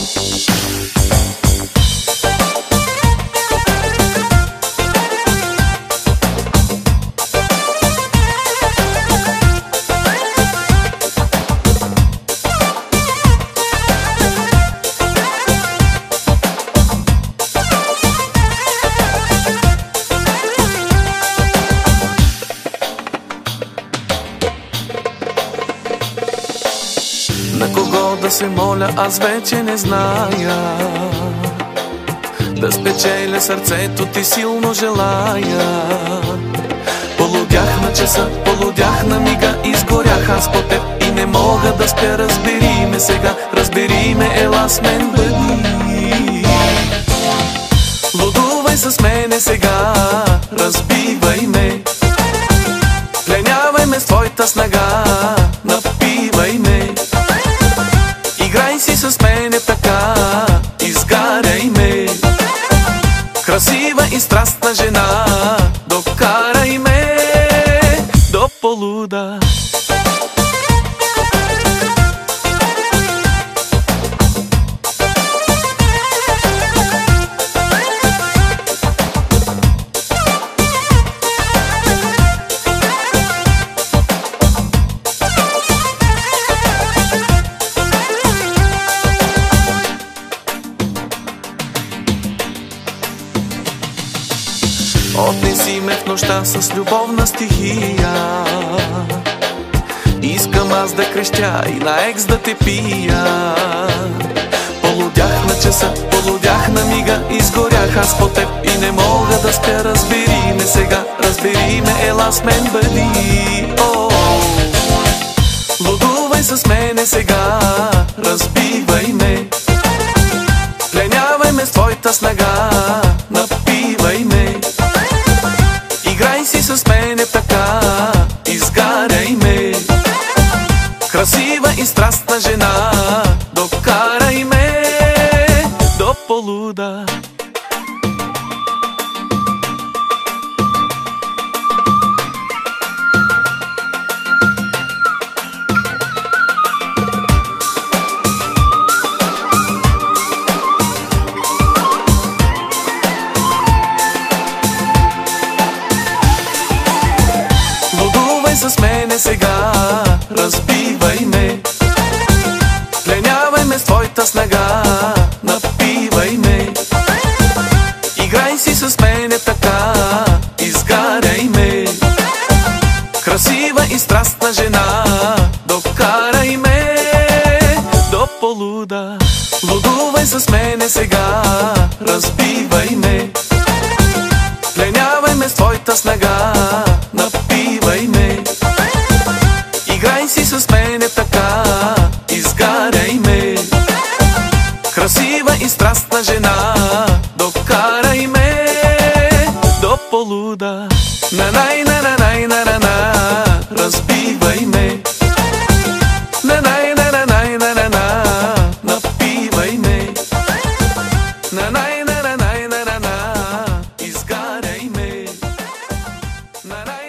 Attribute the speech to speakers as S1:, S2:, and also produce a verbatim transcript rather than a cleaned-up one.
S1: На кого да се моля, аз вече не зная. Да спечеля сърцето ти силно желая. Полудях на часа, полудях на мига, изгорях аз по теб и не мога да спя. Разбери ме сега, разбери ме, ела с мен, бъди. Лудувай с мене сега, разбивай ме, пленявай ме с твоята снага, напивай ме. Играй си с мене така, изгаряй ме. Красива и страстна жена, докарай ме до полуда. Отнеси ме в нощта с любовна стихия. Искам аз да крещя и на екс да те пия. Полудях на часа, полудях на мига, изгорях аз по теб и не мога да спя. Разбери ме сега, разбери ме, ела с мен, бъди. О, лудувай с мене сега, разбивай ме, пленявай ме с твоята снага, напивай ме. Играй си с мене така, изгаряй ме. Красива и страстна жена, докарай ме до полуда. С мене сега, разбивай ме, пленявай ме с твоята снага, напивай ме. Играй си с мене така, изгаряй ме. Красива и страстна жена, докарай ме до полуда. Лудувай с мене сега, разбивай ме, пленявай ме с твоята снага, напивай ме. Играй си с мене така, изгаряй ме. Красива и страстна жена, докарай ме до полуда. На-най, на-на-най, на-на-на, разбивай ме. На-най, на-на-най, на-на-на, напивай ме. На-най, на-на-най, на-на-на, изгаряй ме. На-най.